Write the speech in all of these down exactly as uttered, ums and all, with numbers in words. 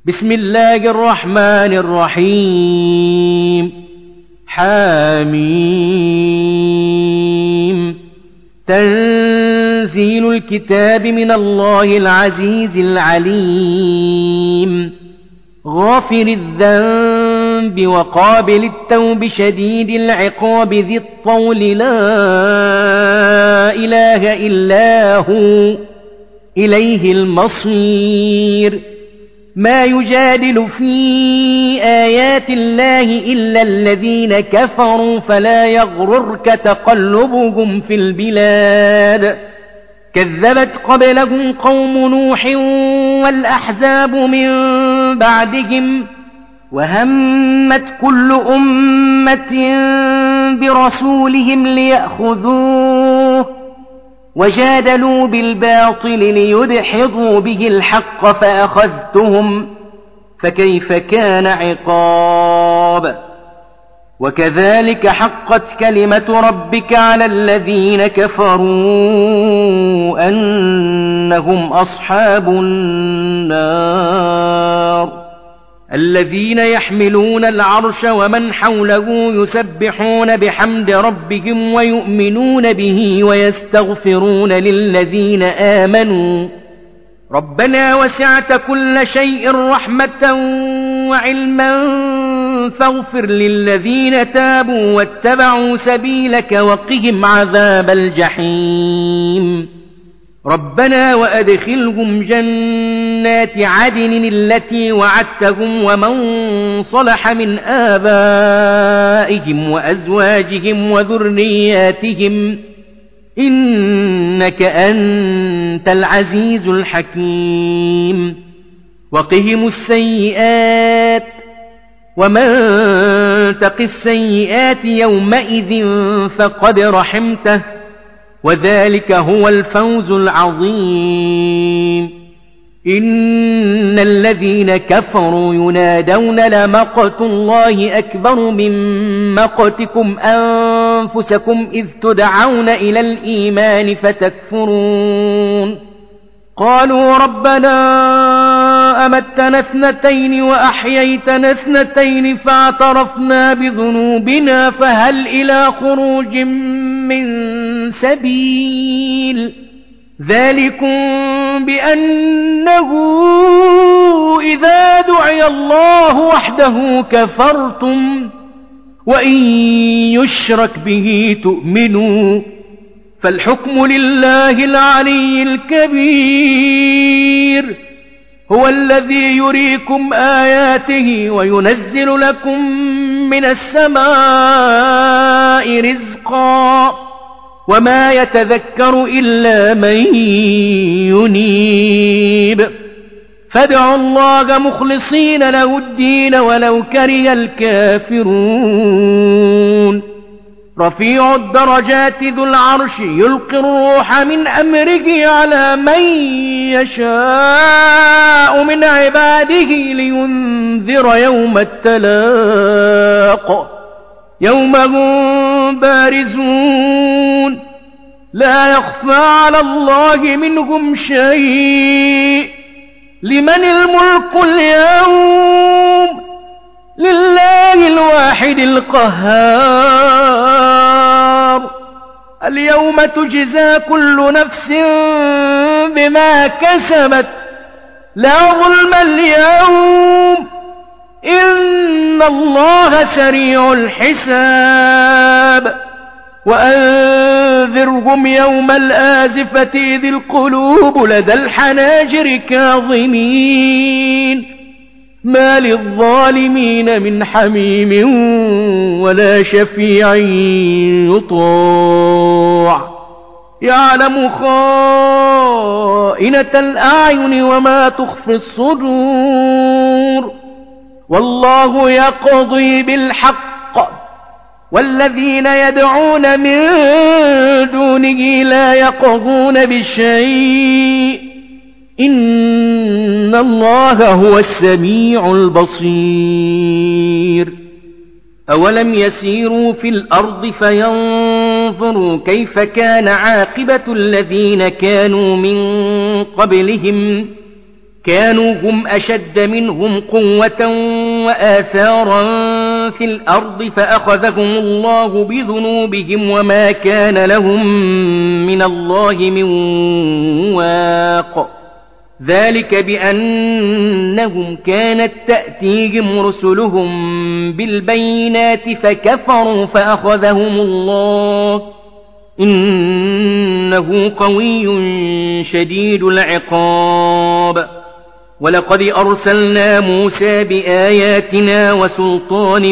بسم الله الرحمن الرحيم حميم تنزيل الكتاب من الله العزيز العليم غافر الذنب وقابل التوب شديد العقاب ذي الطول لا إله إلا هو إليه المصير ما يجادل في آيات الله إلا الذين كفروا فلا يغررك تقلبهم في البلاد كذبت قبلهم قوم نوح والأحزاب من بعدهم وهمت كل أمة برسولهم ليأخذوه وجادلوا بالباطل ليدحضوا به الحق فأخذتهم فكيف كان عقاب وكذلك حقت كلمة ربك على الذين كفروا أنهم أصحاب النار الذين يحملون العرش ومن حوله يسبحون بحمد ربهم ويؤمنون به ويستغفرون للذين آمنوا ربنا وسعت كل شيء رحمة وعلما فاغفر للذين تابوا واتبعوا سبيلك وقهم عذاب الجحيم ربنا وأدخلهم جنات عدن التي وعدتهم ومن صلح من آبائهم وأزواجهم وذرياتهم إنك أنت العزيز الحكيم وقهم السيئات ومن تق السيئات يومئذ فقد رحمته وذلك هو الفوز العظيم إن الذين كفروا ينادون لمقت الله أكبر من مقتكم أنفسكم إذ تدعون إلى الإيمان فتكفرون قالوا ربنا أمتنا اثنتين وأحييتنا اثنتين فاعترفنا بذنوبنا فهل إلى خروج من سبيل ذلكم بأنه إذا دعي الله وحده كفرتم وإن يشرك به تؤمنوا فالحكم لله العلي الكبير هو الذي يريكم آياته وينزل لكم من السماء رزقا وما يتذكر إلا من ينيب فادعوا الله مخلصين له الدين ولو كره الكافرون رفيع الدرجات ذو العرش يلقي الروح من أمره على من يشاء من عباده لينذر يوم التلاق يوم هم بارزون لا يخفى على الله منهم شيء لمن الملك اليوم لله الواحد القهار اليوم تجزى كل نفس بما كسبت لا ظلم اليوم إن الله سريع الحساب وأنذرهم يوم الآزفة إذ القلوب لدى الحناجر كاظمين ما للظالمين من حميم ولا شفيع يطاع يعلم خائنة الأعين وما تخفي الصدور والله يقضي بالحق والذين يدعون من دونه لا يقضون بشيء إن الله هو السميع البصير أولم يسيروا في الأرض فينظروا كيف كان عاقبة الذين كانوا من قبلهم كانوا هم أشد منهم قوة وآثارا في الأرض فأخذهم الله بذنوبهم وما كان لهم من الله من واق ذلك بأنهم كانت تأتيهم رسلهم بالبينات فكفروا فأخذهم الله إنه قوي شديد العقاب ولقد أرسلنا موسى بآياتنا وسلطان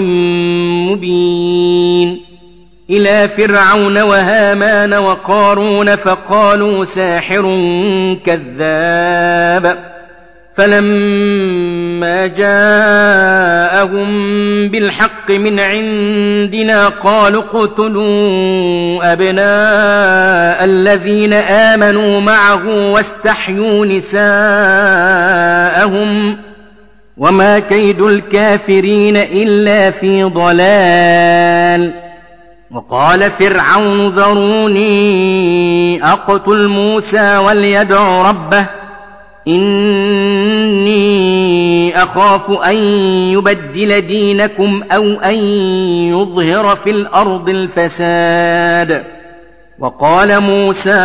مبين إلى فرعون وهامان وقارون فقالوا ساحر كذاب فلما جاءهم بالحق من عندنا قالوا اقتلوا أبناء الذين آمنوا معه واستحيوا نساءهم وما كيد الكافرين إلا في ضلال وقال فرعون ذروني أقتل موسى وليدع ربه إني أخاف أن يبدل دينكم أو أن يظهر في الأرض الفساد وقال موسى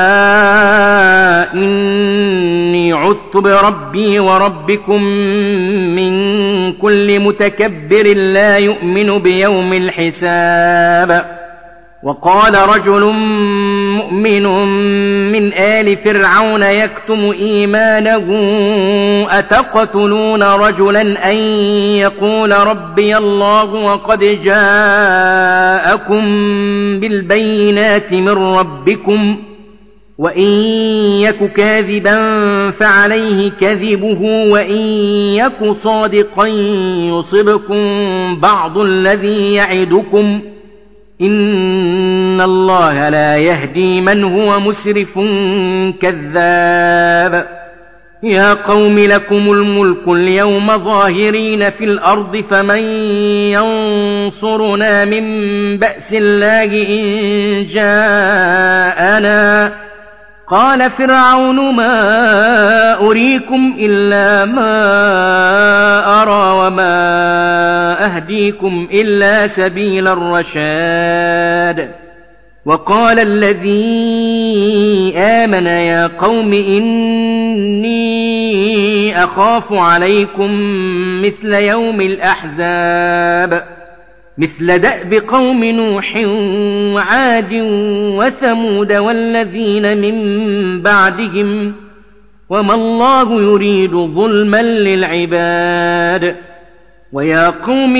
إني عذت بربي وربكم من كل متكبر لا يؤمن بيوم الحساب وقال رجل مؤمن من آل فرعون يكتم إيمانه أتقتلون رجلا أن يقول ربي الله وقد جاءكم بالبينات من ربكم وإن يك كاذبا فعليه كذبه وإن يك صادقا يصبكم بعض الذي يعدكم إن الله لا يهدي من هو مسرف كذاب يا قوم لكم الملك اليوم ظاهرين في الأرض فمن ينصرنا من بأس الله إن جاءنا قال فرعون ما أريكم إلا ما أرى وما أهديكم إلا سبيل الرشاد وقال الذي آمن يا قوم إني أخاف عليكم مثل يوم الأحزاب مثل دأب قوم نوح وعاد وثمود والذين من بعدهم وما الله يريد ظلما للعباد ويا قوم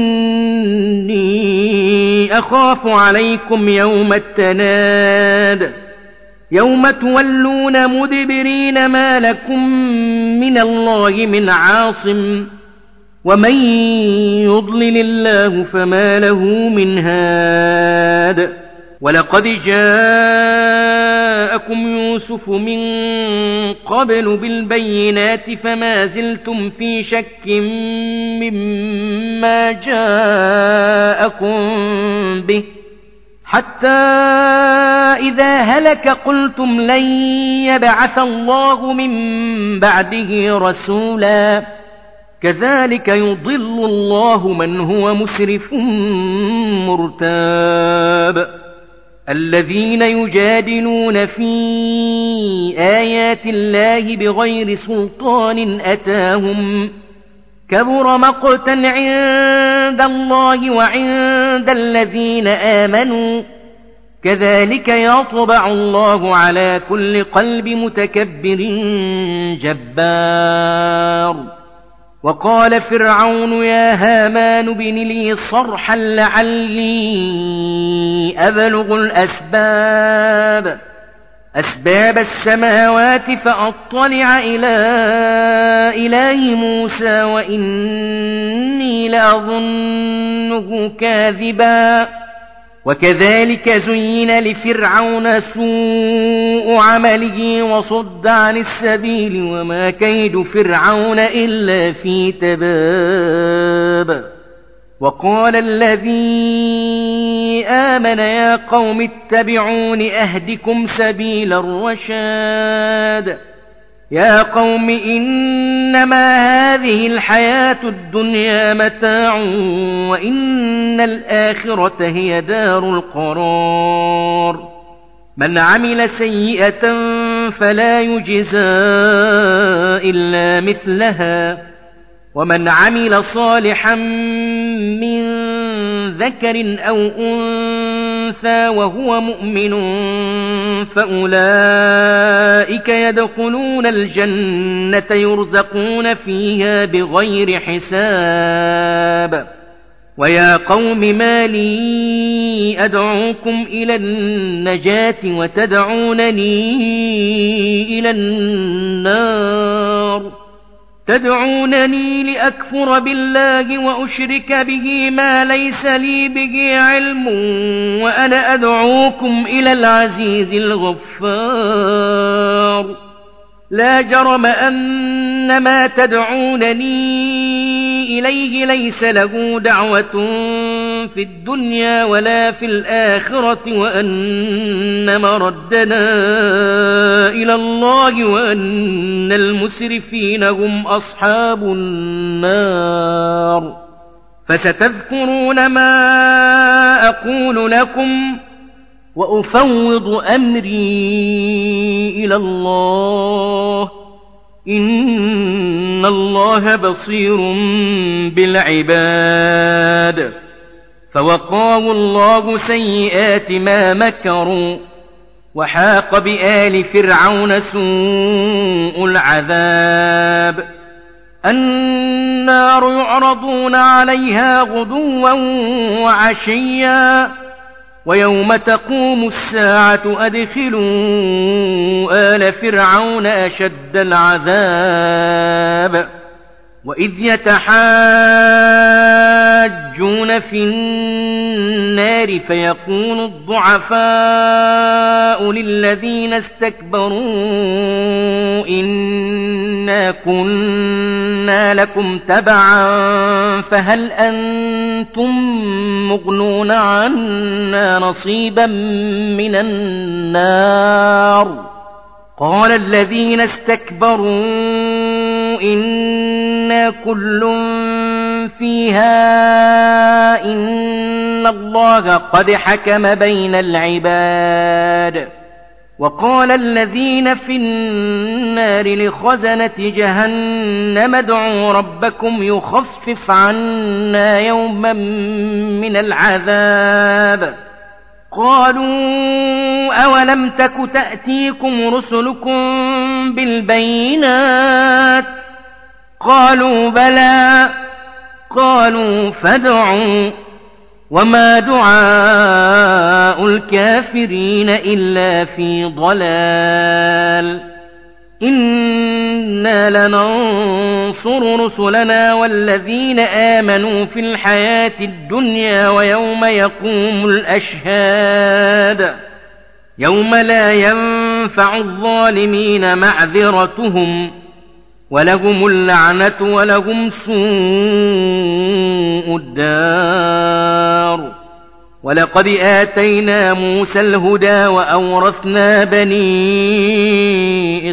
إني أخاف عليكم يوم التناد يوم تولون مدبرين ما لكم من الله من عاصم ومن يضلل الله فما له من هاد ولقد جاءكم يوسف من قبل بالبينات فما زلتم في شك مما جاءكم به حتى إذا هلك قلتم لن يبعث الله من بعده رسولا كذلك يضل الله من هو مسرف مرتاب الذين يجادلون في آيات الله بغير سلطان أتاهم كبر مقتا عند الله وعند الذين آمنوا كذلك يطبع الله على كل قلب متكبر جبار وقال فرعون يا هامان ابن لي صرحا لعلي أبلغ الأسباب أسباب السماوات فأطلع إلى إله موسى وإني لأظنه كاذبا وكذلك زين لفرعون سوء عمله وصد عن السبيل وما كيد فرعون إلا في تباب وقال الذي آمن يا قوم اتبعون أهدكم سبيل الرشاد يا قوم إنما هذه الحياة الدنيا متاع وإن الآخرة هي دار القرار من عمل سيئة فلا يجزى إلا مثلها ومن عمل صالحا من ذكر أو أنثى وهو مؤمن فأولئك يدخلون الجنة يرزقون فيها بغير حساب ويا قوم ما لي أدعوكم إلى النجاة وتدعونني إلى النار تدعونني لأكفر بالله وأشرك به ما ليس لي به علم وأنا أدعوكم إلى العزيز الغفار لا جرم أن ما تدعونني إليه ليس له دعوة في الدنيا ولا في الآخرة وأن مردنا إلى الله وأن المسرفين هم أصحاب النار فستذكرون ما أقول لكم وأفوض أمري إلى الله إن الله بصير بالعباد فوقاه الله سيئات ما مكروا وحاق بآل فرعون سوء العذاب النار يعرضون عليها غدوا وعشيا ويوم تقوم الساعة أدخلوا آل فرعون أشد العذاب وإذ يتحاجون في النار فيقول الضعفاء للذين استكبروا إنا كنا لكم تبعا فهل أنتم مغنون عنا نصيبا من النار قال الذين استكبروا إنا كل فيها إن الله قد حكم بين العباد وقال الذين في النار لخزنة جهنم ادعوا ربكم يخفف عنا يوما من العذاب قالوا أولم تك تأتيكم رسلكم بالبينات قالوا بلى قالوا فادعوا وما دعاء الكافرين إلا في ضلال إنا لننصر رسلنا والذين آمنوا في الحياة الدنيا ويوم يقوم الأشهاد يوم لا ينفع الظالمين معذرتهم ولهم اللعنة ولهم سوء الدار ولقد آتينا موسى الهدى وأورثنا بني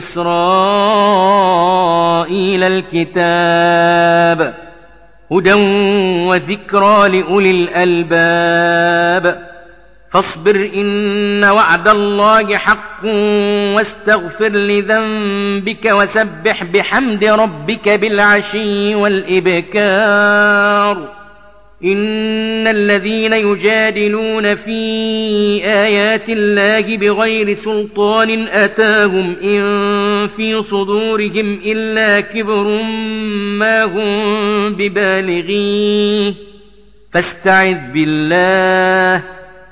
إسرائيل الكتاب هدى وذكرى لأولي الألباب فاصبر إن وعد الله حق واستغفر لذنبك وسبح بحمد ربك بالعشي والإبكار إن الذين يجادلون في آيات الله بغير سلطان أتاهم إن في صدورهم إلا كبر ما هم ببالغيه فاستعذ بالله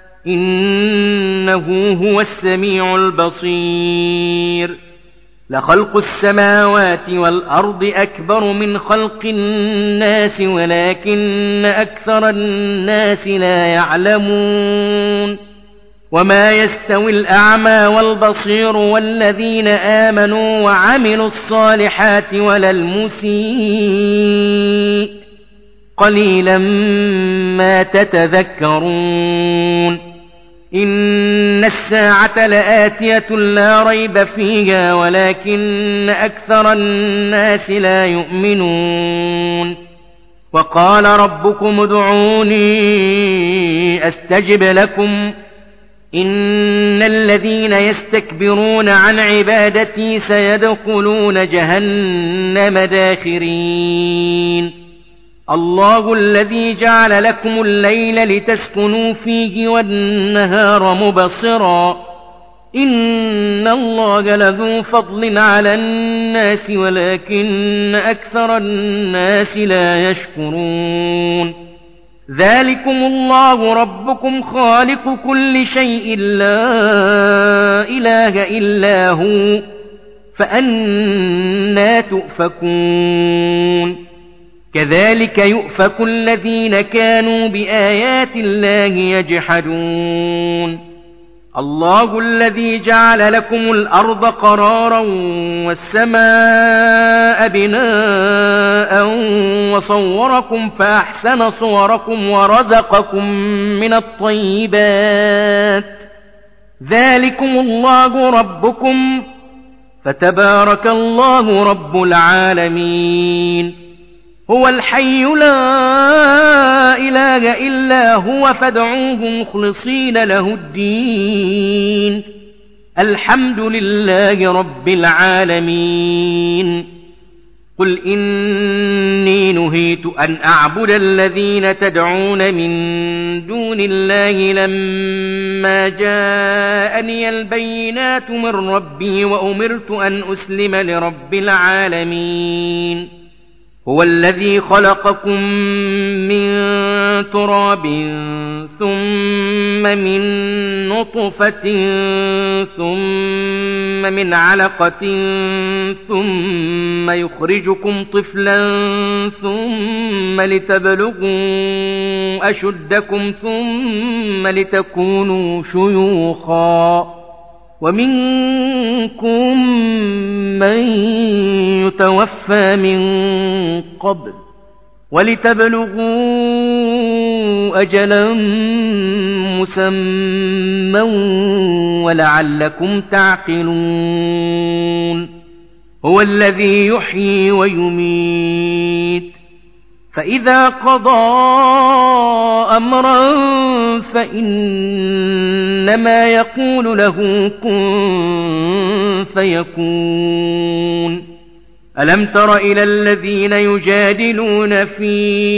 إنه هو السميع البصير لخلق السماوات والأرض أكبر من خلق الناس ولكن أكثر الناس لا يعلمون وما يستوي الأعمى والبصير والذين آمنوا وعملوا الصالحات ولا المسيء قليلا ما تتذكرون إن الساعة لآتية لا ريب فيها ولكن أكثر الناس لا يؤمنون وقال ربكم ادعوني أستجب لكم إن الذين يستكبرون عن عبادتي سيدخلون جهنم داخرين الله الذي جعل لكم الليل لتسكنوا فيه والنهار مبصرا إن الله لذو فضل على الناس ولكن أكثر الناس لا يشكرون ذلكم الله ربكم خالق كل شيء لا إله إلا هو فأنى تؤفكون كذلك يؤفك الذين كانوا بآيات الله يجحدون الله الذي جعل لكم الأرض قرارا والسماء بناء وصوركم فأحسن صوركم ورزقكم من الطيبات ذلكم الله ربكم فتبارك الله رب العالمين هو الحي لا إله إلا هو فادعوه مخلصين له الدين الحمد لله رب العالمين قل إني نهيت أن أعبد الذين تدعون من دون الله لما جاءني البينات من ربي وأمرت أن أسلم لرب العالمين هو الذي خلقكم من تراب ثم من نطفة ثم من علقة ثم يخرجكم طفلا ثم لتبلغوا أشدكم ثم لتكونوا شيوخا ومنكم من يتوفى من قبل ولتبلغوا أجلا مسمى ولعلكم تعقلون هو الذي يحيي ويميت فإذا قضى أمرا فإنما يقول له كن فيكون ألم تر إلى الذين يجادلون في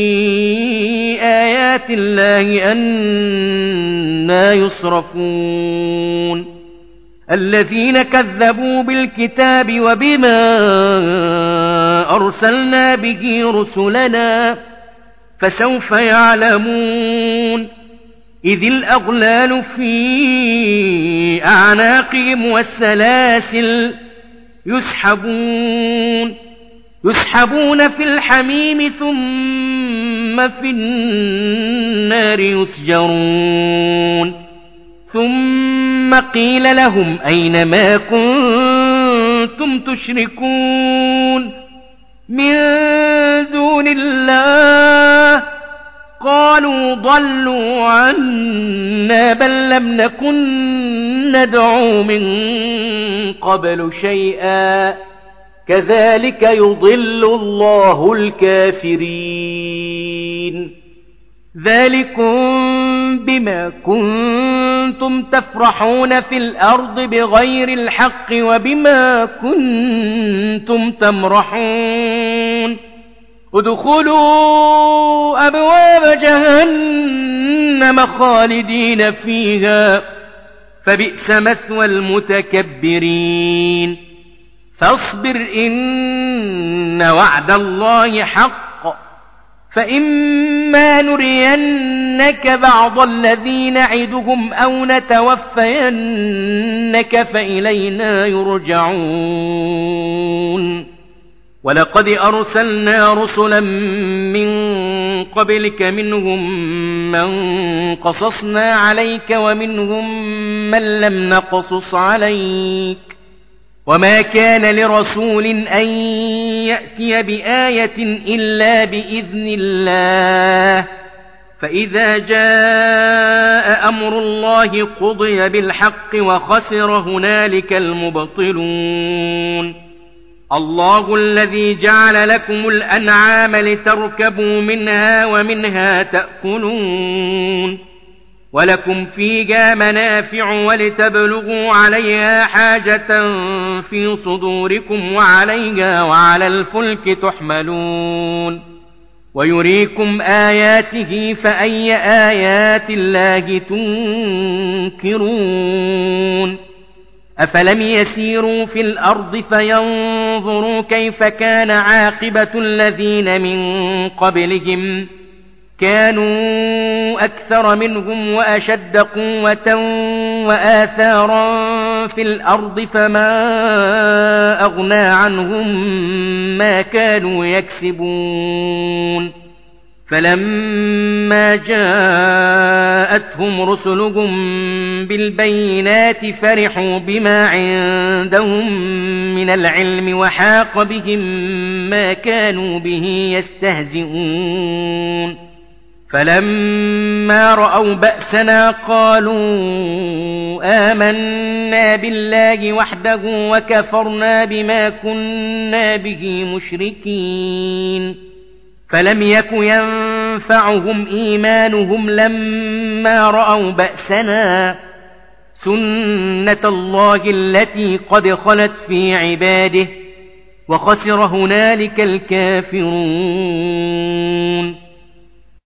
آيات الله أنى يصرفون الذين كذبوا بالكتاب وبما أرسلنا به رسلنا فسوف يعلمون إذ الأغلال في أعناقهم والسلاسل يسحبون يسحبون في الحميم ثم في النار يسجرون ثم قيل لهم أين ما كنتم تشركون من دون الله قالوا ضلوا عنا بل لم نكن ندعو من قبل شيئا كذلك يضل الله الكافرين ذلكم بما كنتم تفرحون في الأرض بغير الحق وبما كنتم تمرحون ادخلوا أبواب جهنم خالدين فيها فبئس مثوى المتكبرين فاصبر إن وعد الله حق فإما نرينك بعض الذي نعدهم أو نتوفينك فإلينا يرجعون ولقد أرسلنا رسلا من قبلك منهم من قصصنا عليك ومنهم من لم نقصص عليك وما كان لرسول أن يأتي بآية إلا بإذن الله فإذا جاء أمر الله قضي بالحق وخسر هنالك المبطلون الله الذي جعل لكم الأنعام لتركبوا منها ومنها تأكلون ولكم فيها منافع ولتبلغوا عليها حاجة في صدوركم وعليها وعلى الفلك تحملون ويريكم آياته فأي آيات الله تنكرون أفلم يسيروا في الأرض فينظروا كيف كان عاقبة الذين من قبلهم كانوا أكثر منهم وأشد قوة وآثارا في الأرض فما أغنى عنهم ما كانوا يكسبون فلما جاءتهم رسلهم بالبينات فرحوا بما عندهم من العلم وحاق بهم ما كانوا به يستهزئون فلما رأوا بأسنا قالوا آمنا بالله وحده وكفرنا بما كنا به مشركين فلم يك ينفعهم إيمانهم لما رأوا بأسنا سنة الله التي قد خلت في عباده وخسر هنالك الكافرون